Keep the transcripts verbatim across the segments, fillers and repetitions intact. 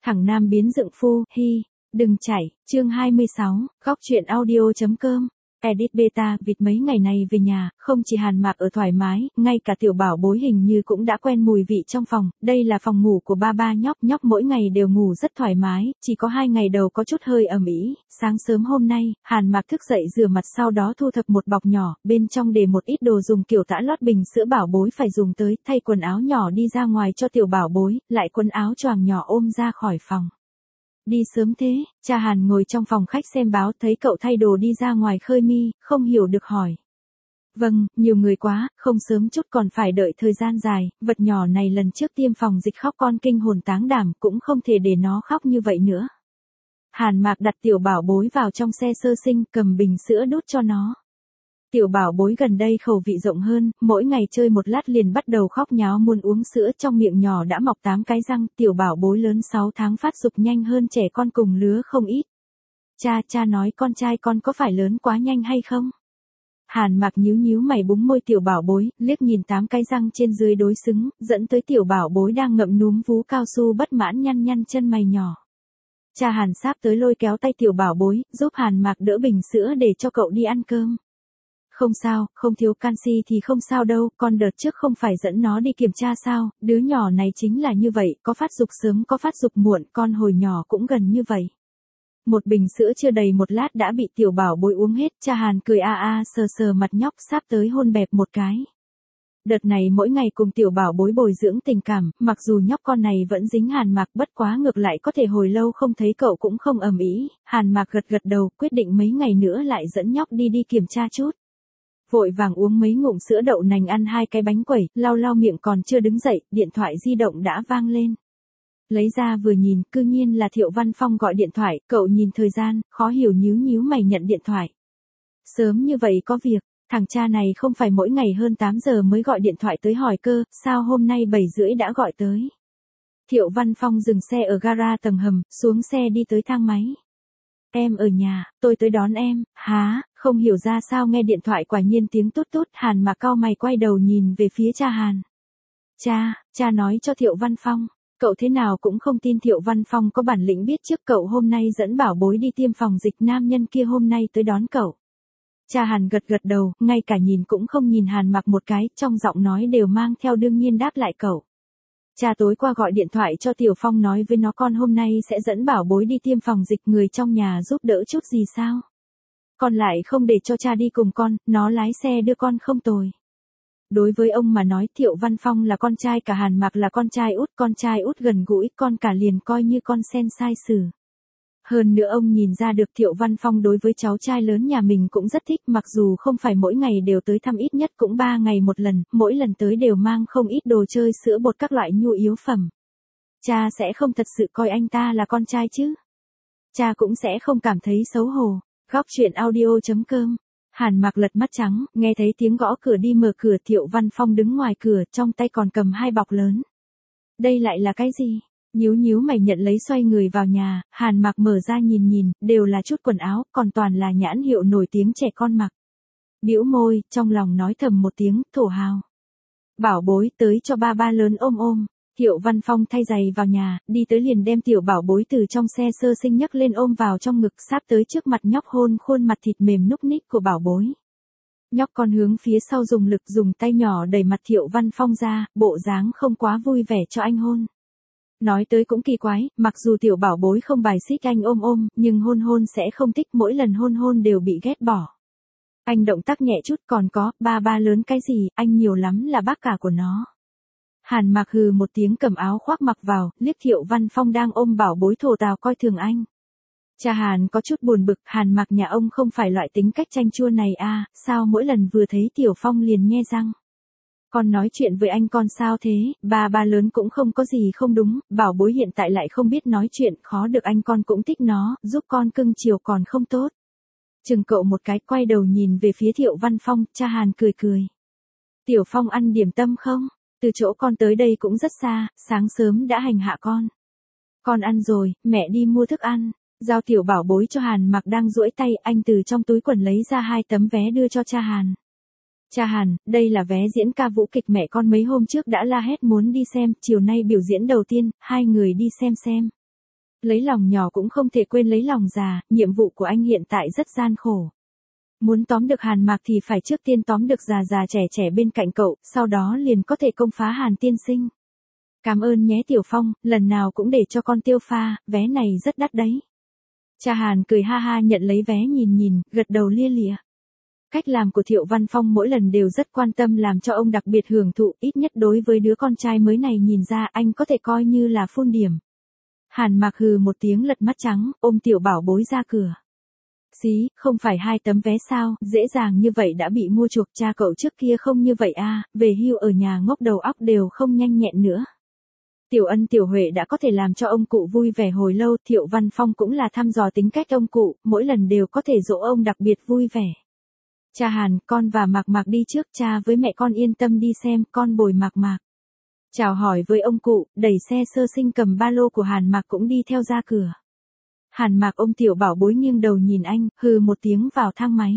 Thằng nam biến dựng phu, hi, đừng chảy, chương hai mươi sáu, góc chuyện audio.com. Edit beta, vịt mấy ngày này về nhà, không chỉ Hàn Mạc ở thoải mái, ngay cả tiểu bảo bối hình như cũng đã quen mùi vị trong phòng, đây là phòng ngủ của ba ba nhóc, nhóc mỗi ngày đều ngủ rất thoải mái, chỉ có hai ngày đầu có chút hơi ẩm ĩ. Sáng sớm hôm nay, Hàn Mạc thức dậy rửa mặt sau đó thu thập một bọc nhỏ, bên trong để một ít đồ dùng kiểu tã lót bình sữa bảo bối phải dùng tới, thay quần áo nhỏ đi ra ngoài cho tiểu bảo bối, lại quần áo choàng nhỏ ôm ra khỏi phòng. Đi sớm thế, cha Hàn ngồi trong phòng khách xem báo thấy cậu thay đồ đi ra ngoài khơi mi, không hiểu được hỏi. Vâng, nhiều người quá, không sớm chút còn phải đợi thời gian dài, vật nhỏ này lần trước tiêm phòng dịch khóc con kinh hồn táng đảm cũng không thể để nó khóc như vậy nữa. Hàn Mạc đặt tiểu bảo bối vào trong xe sơ sinh, cầm bình sữa đút cho nó. Tiểu bảo bối gần đây khẩu vị rộng hơn, mỗi ngày chơi một lát liền bắt đầu khóc nháo muốn uống sữa, trong miệng nhỏ đã mọc tám cái răng, tiểu bảo bối lớn sáu tháng phát dục nhanh hơn trẻ con cùng lứa không ít. Cha, cha nói con trai con có phải lớn quá nhanh hay không? Hàn Mạc nhíu nhíu mày búng môi tiểu bảo bối, liếc nhìn tám cái răng trên dưới đối xứng, dẫn tới tiểu bảo bối đang ngậm núm vú cao su bất mãn nhăn nhăn chân mày nhỏ. Cha Hàn sáp tới lôi kéo tay tiểu bảo bối, giúp Hàn Mạc đỡ bình sữa để cho cậu đi ăn cơm. Không sao, không thiếu canxi thì không sao đâu, con đợt trước không phải dẫn nó đi kiểm tra sao, đứa nhỏ này chính là như vậy, có phát dục sớm có phát dục muộn, con hồi nhỏ cũng gần như vậy. Một bình sữa chưa đầy một lát đã bị tiểu bảo bối uống hết, cha Hàn cười a a sờ sờ mặt nhóc sáp tới hôn bẹp một cái. Đợt này mỗi ngày cùng tiểu bảo bối bồi dưỡng tình cảm, mặc dù nhóc con này vẫn dính Hàn Mạc bất quá ngược lại có thể hồi lâu không thấy cậu cũng không ầm ĩ. Hàn Mạc gật gật đầu, quyết định mấy ngày nữa lại dẫn nhóc đi đi kiểm tra chút. Vội vàng uống mấy ngụm sữa đậu nành ăn hai cái bánh quẩy, lau lau miệng còn chưa đứng dậy, điện thoại di động đã vang lên. Lấy ra vừa nhìn, cư nhiên là Thiệu Văn Phong gọi điện thoại, cậu nhìn thời gian, khó hiểu nhíu nhíu mày nhận điện thoại. Sớm như vậy có việc, thằng cha này không phải mỗi ngày hơn tám giờ mới gọi điện thoại tới hỏi cơ, sao hôm nay bảy rưỡi đã gọi tới. Thiệu Văn Phong dừng xe ở gara tầng hầm, xuống xe đi tới thang máy. Em ở nhà, tôi tới đón em, há, không hiểu ra sao nghe điện thoại quả nhiên tiếng tút tút, Hàn Mạc cau mày quay đầu nhìn về phía cha Hàn. Cha, cha nói cho Thiệu Văn Phong, cậu thế nào cũng không tin Thiệu Văn Phong có bản lĩnh biết trước cậu hôm nay dẫn bảo bối đi tiêm phòng dịch, nam nhân kia hôm nay tới đón cậu. Cha Hàn gật gật đầu, ngay cả nhìn cũng không nhìn Hàn Mạc một cái, trong giọng nói đều mang theo đương nhiên đáp lại cậu. Cha tối qua gọi điện thoại cho Tiểu Phong nói với nó con hôm nay sẽ dẫn bảo bối đi tiêm phòng dịch, người trong nhà giúp đỡ chút gì sao? Con lại không để cho cha đi cùng con, nó lái xe đưa con không tồi. Đối với ông mà nói Thiệu Văn Phong là con trai cả, Hàn Mạc là con trai út, con trai út gần gũi, con cả liền coi như con sen sai sử. Hơn nữa ông nhìn ra được Thiệu Văn Phong đối với cháu trai lớn nhà mình cũng rất thích, mặc dù không phải mỗi ngày đều tới thăm, ít nhất cũng ba ngày một lần, mỗi lần tới đều mang không ít đồ chơi sữa bột các loại nhu yếu phẩm. Cha sẽ không thật sự coi anh ta là con trai chứ? Cha cũng sẽ không cảm thấy xấu hổ. Góc chuyện audio.com. Hàn Mạc lật mắt trắng, nghe thấy tiếng gõ cửa, đi mở cửa, Thiệu Văn Phong đứng ngoài cửa, trong tay còn cầm hai bọc lớn. Đây lại là cái gì? Nhíu nhíu mày nhận lấy, xoay người vào nhà, Hàn Mạc mở ra nhìn nhìn, đều là chút quần áo, còn toàn là nhãn hiệu nổi tiếng trẻ con mặc. Bĩu môi, trong lòng nói thầm một tiếng, thổ hào. Bảo bối tới cho ba ba lớn ôm ôm. Thiệu Văn Phong thay giày vào nhà, đi tới liền đem tiểu bảo bối từ trong xe sơ sinh nhấc lên ôm vào trong ngực, sáp tới trước mặt nhóc hôn khuôn mặt thịt mềm núc ních của bảo bối. Nhóc con hướng phía sau dùng lực dùng tay nhỏ đẩy mặt Thiệu Văn Phong ra, bộ dáng không quá vui vẻ cho anh hôn. Nói tới cũng kỳ quái, mặc dù tiểu bảo bối không bài xích anh ôm ôm, nhưng hôn hôn sẽ không thích, mỗi lần hôn hôn đều bị ghét bỏ. Anh động tác nhẹ chút, còn có, ba ba lớn cái gì, anh nhiều lắm là bác cả của nó. Hàn Mạc hừ một tiếng cầm áo khoác mặc vào, liếc Thiệu Văn Phong đang ôm bảo bối thổ tào coi thường anh. Cha Hàn có chút buồn bực, Hàn Mạc nhà ông không phải loại tính cách chanh chua này à, sao mỗi lần vừa thấy Tiểu Phong liền nhe răng. Con nói chuyện với anh con sao thế, ba ba lớn cũng không có gì không đúng, bảo bối hiện tại lại không biết nói chuyện, khó được anh con cũng thích nó, giúp con cưng chiều còn không tốt. Chừng cậu một cái, quay đầu nhìn về phía Thiệu Văn Phong, cha Hàn cười cười. Tiểu Phong ăn điểm tâm không? Từ chỗ con tới đây cũng rất xa, sáng sớm đã hành hạ con. Con ăn rồi, mẹ đi mua thức ăn. Giao tiểu bảo bối cho Hàn Mạc đang duỗi tay, anh từ trong túi quần lấy ra hai tấm vé đưa cho cha Hàn. Cha Hàn, đây là vé diễn ca vũ kịch mẹ con mấy hôm trước đã la hét muốn đi xem, chiều nay biểu diễn đầu tiên, hai người đi xem xem. Lấy lòng nhỏ cũng không thể quên lấy lòng già, nhiệm vụ của anh hiện tại rất gian khổ. Muốn tóm được Hàn Mạc thì phải trước tiên tóm được già già trẻ trẻ bên cạnh cậu, sau đó liền có thể công phá Hàn tiên sinh. Cảm ơn nhé Tiểu Phong, lần nào cũng để cho con tiêu pha, vé này rất đắt đấy. Cha Hàn cười ha ha nhận lấy vé nhìn nhìn, gật đầu lia lịa. Cách làm của Thiệu Văn Phong mỗi lần đều rất quan tâm làm cho ông đặc biệt hưởng thụ, ít nhất đối với đứa con trai mới này nhìn ra anh có thể coi như là phun điểm. Hàn Mạc hừ một tiếng lật mắt trắng, ôm tiểu bảo bối ra cửa. Xí, không phải hai tấm vé sao, dễ dàng như vậy đã bị mua chuộc, cha cậu trước kia không như vậy à, về hưu ở nhà ngốc đầu óc đều không nhanh nhẹn nữa. Tiểu Ân Tiểu Huệ đã có thể làm cho ông cụ vui vẻ hồi lâu, Thiệu Văn Phong cũng là thăm dò tính cách ông cụ, mỗi lần đều có thể dỗ ông đặc biệt vui vẻ. Cha Hàn, con và Mạc Mạc đi trước, cha với mẹ con yên tâm đi xem, con bồi Mạc Mạc. Chào hỏi với ông cụ, đẩy xe sơ sinh cầm ba lô của Hàn Mạc cũng đi theo ra cửa. Hàn Mạc ôm tiểu bảo bối nghiêng đầu nhìn anh, hừ một tiếng vào thang máy.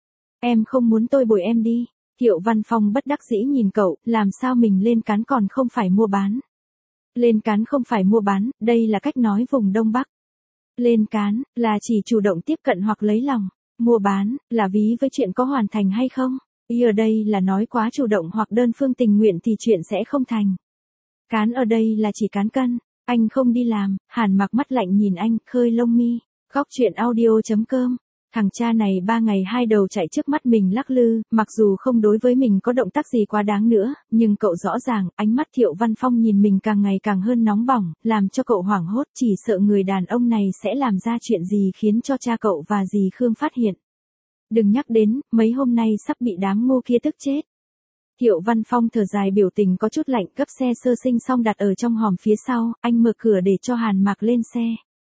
Em không muốn tôi bồi em đi. Thiệu Văn Phong bất đắc dĩ nhìn cậu, làm sao mình lên cán còn không phải mua bán. Lên cán không phải mua bán, đây là cách nói vùng Đông Bắc. Lên cán, là chỉ chủ động tiếp cận hoặc lấy lòng. Mua bán, là ví với chuyện có hoàn thành hay không. Ý ở đây là nói quá chủ động hoặc đơn phương tình nguyện thì chuyện sẽ không thành. Cán ở đây là chỉ cán cân. Anh không đi làm, Hàn Mạc mắt lạnh nhìn anh, khơi lông mi. Góc chuyện audio chấm com. Thằng cha này ba ngày hai đầu chạy trước mắt mình lắc lư, mặc dù không đối với mình có động tác gì quá đáng nữa, nhưng cậu rõ ràng, ánh mắt Thiệu Văn Phong nhìn mình càng ngày càng hơn nóng bỏng, làm cho cậu hoảng hốt, chỉ sợ người đàn ông này sẽ làm ra chuyện gì khiến cho cha cậu và dì Khương phát hiện. Đừng nhắc đến, mấy hôm nay sắp bị đám ngu kia tức chết. Thiệu Văn Phong thở dài biểu tình có chút lạnh, gấp xe sơ sinh xong đặt ở trong hòm phía sau, anh mở cửa để cho Hàn Mạc lên xe.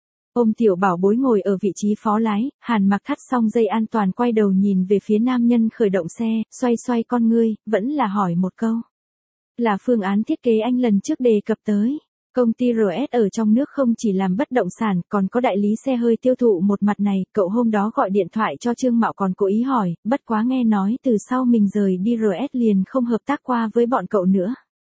Ôm tiểu bảo bối ngồi ở vị trí phó lái, Hàn Mạc thắt xong dây an toàn quay đầu nhìn về phía nam nhân khởi động xe, xoay xoay con ngươi, vẫn là hỏi một câu. Là phương án thiết kế anh lần trước đề cập tới. Công ty rờ ét ở trong nước không chỉ làm bất động sản, còn có đại lý xe hơi tiêu thụ một mặt này, cậu hôm đó gọi điện thoại cho Trương Mạo còn cố ý hỏi, bất quá nghe nói từ sau mình rời đi rờ ét liền không hợp tác qua với bọn cậu nữa.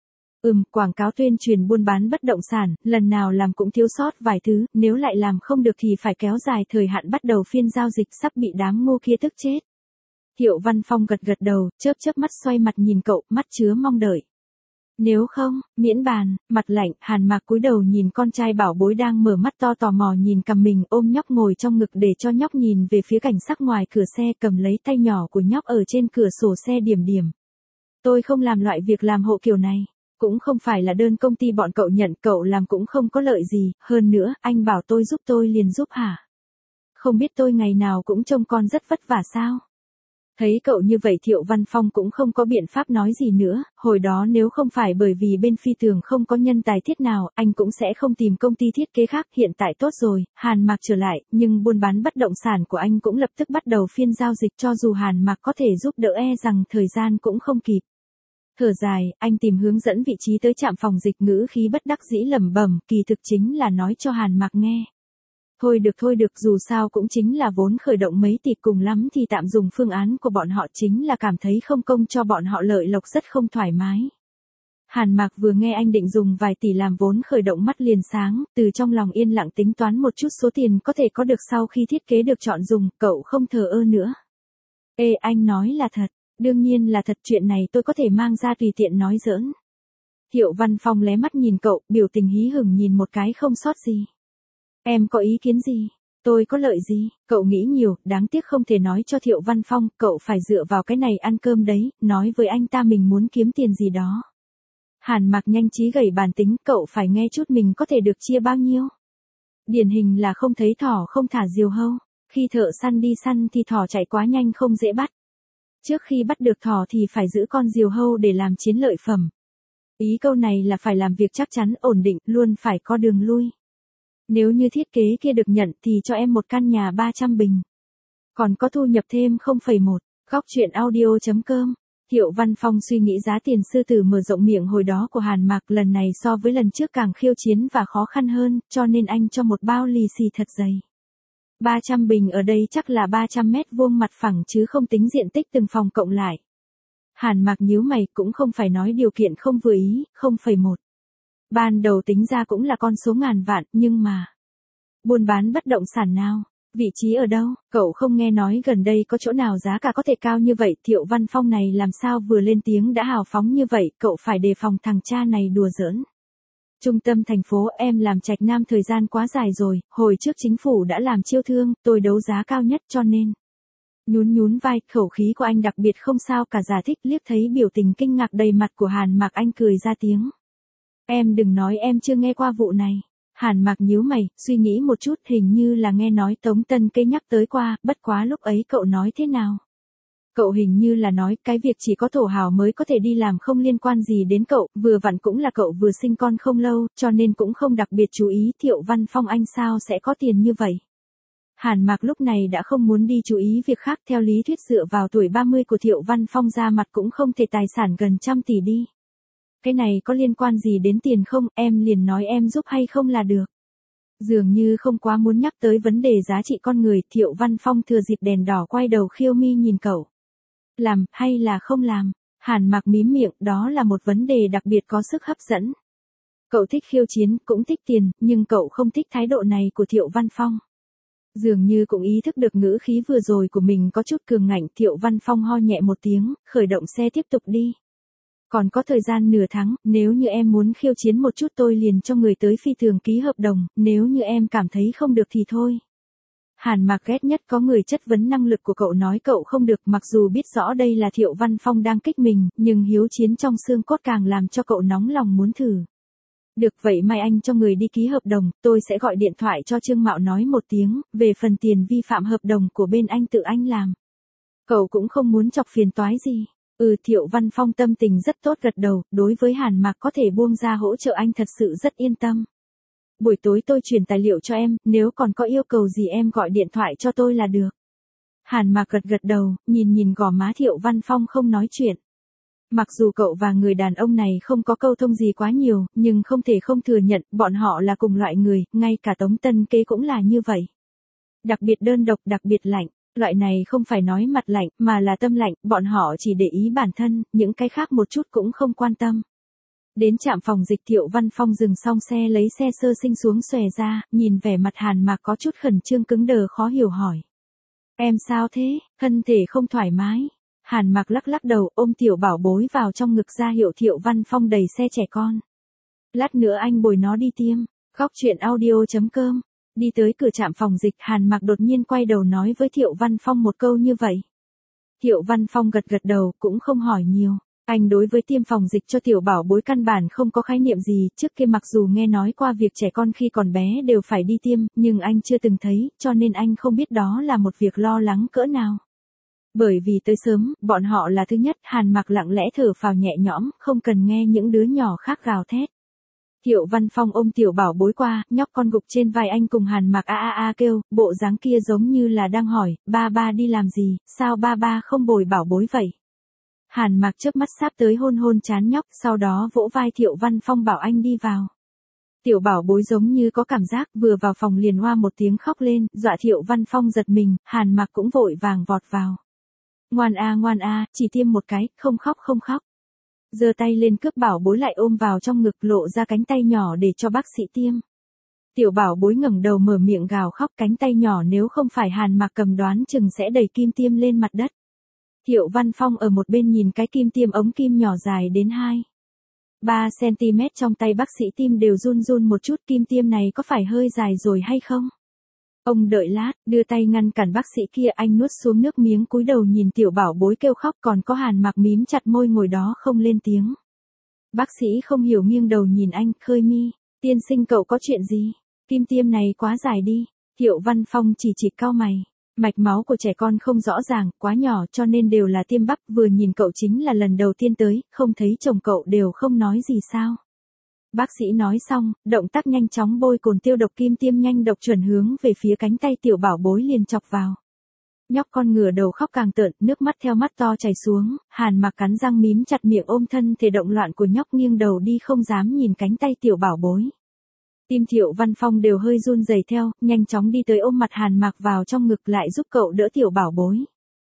Ừm, quảng cáo tuyên truyền buôn bán bất động sản, lần nào làm cũng thiếu sót vài thứ, nếu lại làm không được thì phải kéo dài thời hạn bắt đầu phiên giao dịch, sắp bị đám ngu kia tức chết. Thiệu Văn Phong gật gật đầu, chớp chớp mắt xoay mặt nhìn cậu, mắt chứa mong đợi. Nếu không, miễn bàn, mặt lạnh, Hàn Mạc cúi đầu nhìn con trai bảo bối đang mở mắt to tò mò nhìn cầm mình, ôm nhóc ngồi trong ngực để cho nhóc nhìn về phía cảnh sắc ngoài cửa xe, cầm lấy tay nhỏ của nhóc ở trên cửa sổ xe điểm điểm. Tôi không làm loại việc làm hộ kiểu này, cũng không phải là đơn công ty bọn cậu nhận, cậu làm cũng không có lợi gì, hơn nữa, anh bảo tôi giúp tôi liền giúp hả? Không biết tôi ngày nào cũng trông con rất vất vả sao? Thấy cậu như vậy Thiệu Văn Phong cũng không có biện pháp nói gì nữa, hồi đó nếu không phải bởi vì bên phi tường không có nhân tài thiết nào, anh cũng sẽ không tìm công ty thiết kế khác, hiện tại tốt rồi, Hàn Mạc trở lại, nhưng buôn bán bất động sản của anh cũng lập tức bắt đầu phiên giao dịch, cho dù Hàn Mạc có thể giúp đỡ e rằng thời gian cũng không kịp. Thở dài, anh tìm hướng dẫn vị trí tới trạm phòng dịch, ngữ khí bất đắc dĩ lẩm bẩm, kỳ thực chính là nói cho Hàn Mạc nghe. Thôi được thôi được, dù sao cũng chính là vốn khởi động mấy tỷ, cùng lắm thì tạm dùng phương án của bọn họ, chính là cảm thấy không công cho bọn họ lợi lộc rất không thoải mái. Hàn Mạc vừa nghe anh định dùng vài tỷ làm vốn khởi động mắt liền sáng, từ trong lòng yên lặng tính toán một chút số tiền có thể có được sau khi thiết kế được chọn dùng, cậu không thờ ơ nữa. Ê, anh nói là thật, đương nhiên là thật, chuyện này tôi có thể mang ra tùy tiện nói giỡn. Thiệu Văn Phong lé mắt nhìn cậu, biểu tình hí hửng nhìn một cái không sót gì. Em có ý kiến gì? Tôi có lợi gì? Cậu nghĩ nhiều, đáng tiếc không thể nói cho Thiệu Văn Phong, cậu phải dựa vào cái này ăn cơm đấy, nói với anh ta mình muốn kiếm tiền gì đó. Hàn Mạc nhanh trí gẩy bàn tính, cậu phải nghe chút mình có thể được chia bao nhiêu. Điển hình là không thấy thỏ không thả diều hâu, khi thợ săn đi săn thì thỏ chạy quá nhanh không dễ bắt. Trước khi bắt được thỏ thì phải giữ con diều hâu để làm chiến lợi phẩm. Ý câu này là phải làm việc chắc chắn, ổn định, luôn phải có đường lui. Nếu như thiết kế kia được nhận thì cho em một căn nhà ba trăm bình. Còn có thu nhập thêm không phẩy một. Góc chuyện audio chấm com. Thiệu Văn Phong suy nghĩ giá tiền sư tử mở rộng miệng hồi đó của Hàn Mạc lần này so với lần trước càng khiêu chiến và khó khăn hơn, cho nên anh cho một bao lì xì thật dày. ba trăm bình ở đây chắc là ba trăm mét vuông mặt phẳng chứ không tính diện tích từng phòng cộng lại. Hàn Mạc nhíu mày, cũng không phải nói điều kiện không vừa ý, không phẩy một. Ban đầu tính ra cũng là con số ngàn vạn, nhưng mà... Buôn bán bất động sản nào? Vị trí ở đâu? Cậu không nghe nói gần đây có chỗ nào giá cả có thể cao như vậy? Thiệu Văn Phong này làm sao vừa lên tiếng đã hào phóng như vậy, cậu phải đề phòng thằng cha này đùa giỡn. Trung tâm thành phố, em làm Trạch Nam thời gian quá dài rồi, hồi trước chính phủ đã làm chiêu thương, tôi đấu giá cao nhất cho nên. Nhún nhún vai, khẩu khí của anh đặc biệt không sao cả, giải thích. Liếc thấy biểu tình kinh ngạc đầy mặt của Hàn Mạc, anh cười ra tiếng. Em đừng nói em chưa nghe qua vụ này. Hàn Mạc nhíu mày, suy nghĩ một chút, hình như là nghe nói Tống Tân Kế nhắc tới qua, bất quá lúc ấy cậu nói thế nào? Cậu hình như là nói cái việc chỉ có thổ hào mới có thể đi làm, không liên quan gì đến cậu, vừa vặn cũng là cậu vừa sinh con không lâu, cho nên cũng không đặc biệt chú ý. Thiệu Văn Phong anh sao sẽ có tiền như vậy? Hàn Mạc lúc này đã không muốn đi chú ý việc khác, theo lý thuyết dựa vào tuổi ba mươi của Thiệu Văn Phong ra mặt cũng không thể tài sản gần trăm tỷ đi. Cái này có liên quan gì đến tiền không, em liền nói em giúp hay không là được. Dường như không quá muốn nhắc tới vấn đề giá trị con người, Thiệu Văn Phong thừa dịp đèn đỏ quay đầu khiêu mi nhìn cậu. Làm, hay là không làm? Hàn Mạc mím miệng, đó là một vấn đề đặc biệt có sức hấp dẫn. Cậu thích khiêu chiến, cũng thích tiền, nhưng cậu không thích thái độ này của Thiệu Văn Phong. Dường như cũng ý thức được ngữ khí vừa rồi của mình có chút cường ngạnh, Thiệu Văn Phong ho nhẹ một tiếng, khởi động xe tiếp tục đi. Còn có thời gian nửa tháng, nếu như em muốn khiêu chiến một chút tôi liền cho người tới phi thường ký hợp đồng, nếu như em cảm thấy không được thì thôi. Hàn Mạc ghét nhất có người chất vấn năng lực của cậu, nói cậu không được, mặc dù biết rõ đây là Thiệu Văn Phong đang kích mình, nhưng hiếu chiến trong xương cốt càng làm cho cậu nóng lòng muốn thử. Được vậy mai anh cho người đi ký hợp đồng, tôi sẽ gọi điện thoại cho Trương Mạo nói một tiếng, về phần tiền vi phạm hợp đồng của bên anh tự anh làm. Cậu cũng không muốn chọc phiền toái gì. Ừ, Thiệu Văn Phong tâm tình rất tốt gật đầu, đối với Hàn Mạc có thể buông ra hỗ trợ anh thật sự rất yên tâm. Buổi tối tôi chuyển tài liệu cho em, nếu còn có yêu cầu gì em gọi điện thoại cho tôi là được. Hàn Mạc gật gật đầu, nhìn nhìn gò má Thiệu Văn Phong không nói chuyện. Mặc dù cậu và người đàn ông này không có câu thông gì quá nhiều, nhưng không thể không thừa nhận, bọn họ là cùng loại người, ngay cả Tống Tân Kế cũng là như vậy. Đặc biệt đơn độc, đặc biệt lạnh. Loại này không phải nói mặt lạnh, mà là tâm lạnh, bọn họ chỉ để ý bản thân, những cái khác một chút cũng không quan tâm. Đến trạm phòng dịch, Thiệu Văn Phong dừng xong xe lấy xe sơ sinh xuống xòe ra, nhìn vẻ mặt Hàn Mạc có chút khẩn trương cứng đờ khó hiểu hỏi. Em sao thế, thân thể không thoải mái? Hàn Mạc lắc lắc đầu, ôm tiểu bảo bối vào trong ngực ra hiệu Thiệu Văn Phong đẩy xe trẻ con. Lát nữa anh bồi nó đi tiêm. Góc chuyện audio chấm com. Đi tới cửa trạm phòng dịch, Hàn Mạc đột nhiên quay đầu nói với Thiệu Văn Phong một câu như vậy. Thiệu Văn Phong gật gật đầu, cũng không hỏi nhiều. Anh đối với tiêm phòng dịch cho tiểu bảo bối căn bản không có khái niệm gì, trước kia mặc dù nghe nói qua việc trẻ con khi còn bé đều phải đi tiêm, nhưng anh chưa từng thấy, cho nên anh không biết đó là một việc lo lắng cỡ nào. Bởi vì tới sớm, bọn họ là thứ nhất, Hàn Mạc lặng lẽ thở phào nhẹ nhõm, không cần nghe những đứa nhỏ khác gào thét. Thiệu Văn Phong ôm tiểu bảo bối qua, nhóc con gục trên vai anh cùng Hàn Mạc a a a kêu, bộ dáng kia giống như là đang hỏi, ba ba đi làm gì, sao ba ba không bồi bảo bối vậy? Hàn Mạc chớp mắt sáp tới hôn hôn trán nhóc, sau đó vỗ vai Thiệu Văn Phong bảo anh đi vào. Tiểu bảo bối giống như có cảm giác, vừa vào phòng liền hoa một tiếng khóc lên, dọa Thiệu Văn Phong giật mình, Hàn Mạc cũng vội vàng vọt vào. Ngoan a ngoan a, chỉ tiêm một cái, không khóc không khóc. Giơ tay lên cướp bảo bối lại ôm vào trong ngực, lộ ra cánh tay nhỏ để cho bác sĩ tiêm. Tiểu bảo bối ngẩng đầu mở miệng gào khóc, cánh tay nhỏ nếu không phải Hàn Mạc cầm đoán chừng sẽ đẩy kim tiêm lên mặt đất. Thiệu Văn Phong ở một bên nhìn cái kim tiêm ống kim nhỏ dài đến hai ba xăng-ti-mét trong tay bác sĩ tiêm đều run run một chút, kim tiêm này có phải hơi dài rồi hay không? Ông đợi lát, đưa tay ngăn cản bác sĩ kia, anh nuốt xuống nước miếng cúi đầu nhìn tiểu bảo bối kêu khóc, còn có Hàn Mạc mím chặt môi ngồi đó không lên tiếng. Bác sĩ không hiểu nghiêng đầu nhìn anh, khơi mi, tiên sinh cậu có chuyện gì? Kim tiêm này quá dài đi. Thiệu Văn Phong chỉ chỉ cau mày. Mạch máu của trẻ con không rõ ràng, quá nhỏ cho nên đều là tiêm bắp, vừa nhìn cậu chính là lần đầu tiên tới, không thấy chồng cậu đều không nói gì sao. Bác sĩ nói xong, động tác nhanh chóng bôi cồn tiêu độc, kim tiêm nhanh độc chuẩn hướng về phía cánh tay tiểu bảo bối liền chọc vào. Nhóc con ngửa đầu khóc càng tợn, nước mắt theo mắt to chảy xuống, Hàn Mạc cắn răng mím chặt miệng ôm thân thể động loạn của nhóc, nghiêng đầu đi không dám nhìn cánh tay tiểu bảo bối. Tim Thiệu Văn Phong đều hơi run rẩy theo, nhanh chóng đi tới ôm mặt Hàn Mạc vào trong ngực lại giúp cậu đỡ tiểu bảo bối.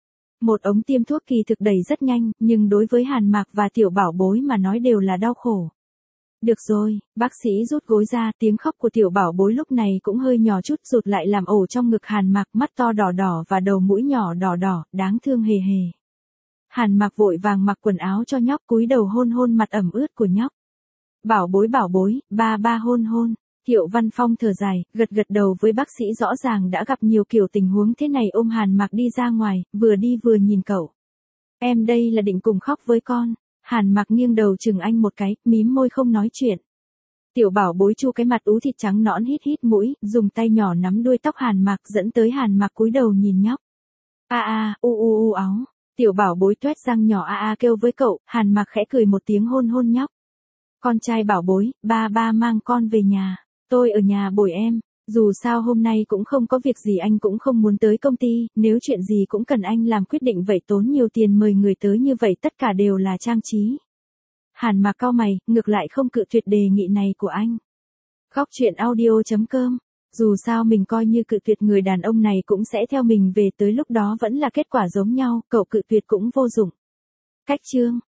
Một ống tiêm thuốc kỳ thực đầy rất nhanh, nhưng đối với Hàn Mạc và tiểu bảo bối mà nói đều là đau khổ. Được rồi, bác sĩ rút gối ra, tiếng khóc của tiểu bảo bối lúc này cũng hơi nhỏ chút rụt lại làm ổ trong ngực Hàn Mặc, mắt to đỏ đỏ và đầu mũi nhỏ đỏ đỏ, đáng thương hề hề. Hàn Mặc vội vàng mặc quần áo cho nhóc, cúi đầu hôn hôn mặt ẩm ướt của nhóc. Bảo bối bảo bối, ba ba hôn hôn. Thiệu Văn Phong thở dài, gật gật đầu với bác sĩ, rõ ràng đã gặp nhiều kiểu tình huống thế này, ôm Hàn Mặc đi ra ngoài, vừa đi vừa nhìn cậu. Em đây là định cùng khóc với con. Hàn Mặc nghiêng đầu chừng anh một cái, mím môi không nói chuyện. Tiểu bảo bối chu cái mặt ú thịt trắng nõn hít hít mũi, dùng tay nhỏ nắm đuôi tóc Hàn Mặc, dẫn tới Hàn Mặc cúi đầu nhìn nhóc. A a, u u u áo. Tiểu bảo bối tuét răng nhỏ a a kêu với cậu, Hàn Mặc khẽ cười một tiếng hôn hôn nhóc. Con trai bảo bối, ba ba mang con về nhà. Tôi ở nhà bồi em. Dù sao hôm nay cũng không có việc gì, anh cũng không muốn tới công ty, nếu chuyện gì cũng cần anh làm quyết định, vậy tốn nhiều tiền mời người tới như vậy tất cả đều là trang trí. Hàn Mặc cau mày, ngược lại không cự tuyệt đề nghị này của anh. Góc truyện audio chấm com. Dù sao mình coi như cự tuyệt, người đàn ông này cũng sẽ theo mình về, tới lúc đó vẫn là kết quả giống nhau, cậu cự tuyệt cũng vô dụng. Cách chương